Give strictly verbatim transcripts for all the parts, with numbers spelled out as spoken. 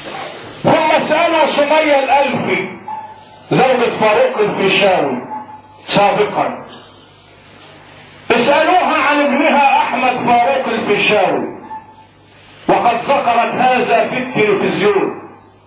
ثم سألوا سمية الألفي زوجة فاروق الفيشاوي سابقا، اسألوها عن ابنها أحمد فاروق الفيشاوي، وقد ذكرت هذا في التلفزيون.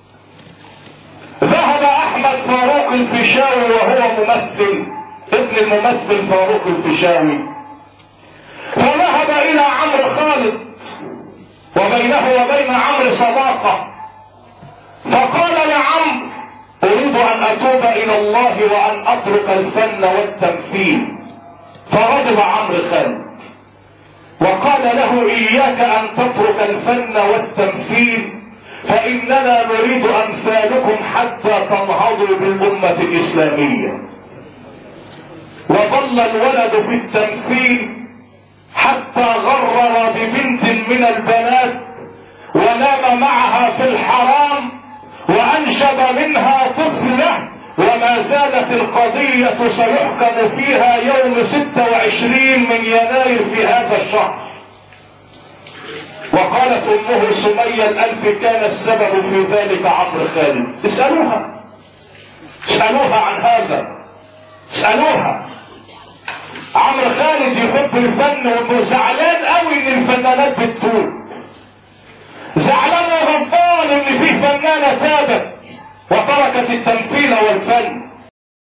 ذهب أحمد فاروق الفيشاوي وهو ممثل، ابن الممثل فاروق الفيشاوي، فذهب إلى عمرو خالد وبينه وبين عمرو صداقة، فقال لعمرو: أريد أن أتوب إلى الله وأن أترك الفن والتمثيل. فغضب عمرو خالد وقال له: إياك أن تترك الفن والتمثيل، فإننا نريد أمثالكم حتى تنهضوا بالأمة الإسلامية. وظل الولد في التمثيل حتى غرر ببنت من البنات ونام معها في الحرام وأنشب منها طفلة، وما زالت القضية سيحكم فيها يوم ستة وعشرين من يناير في هذا الشهر. وقالت امه سمية الألفي: كان السبب في ذلك عمرو خالد. اسألوها اسألوها عن هذا، اسألوها. عمرو خالد يحب الفن وزعلان قوي ان الفنانات بتتوب، زعلان وغضبان ان في فنانة تابت وتركت التمثيل والفن.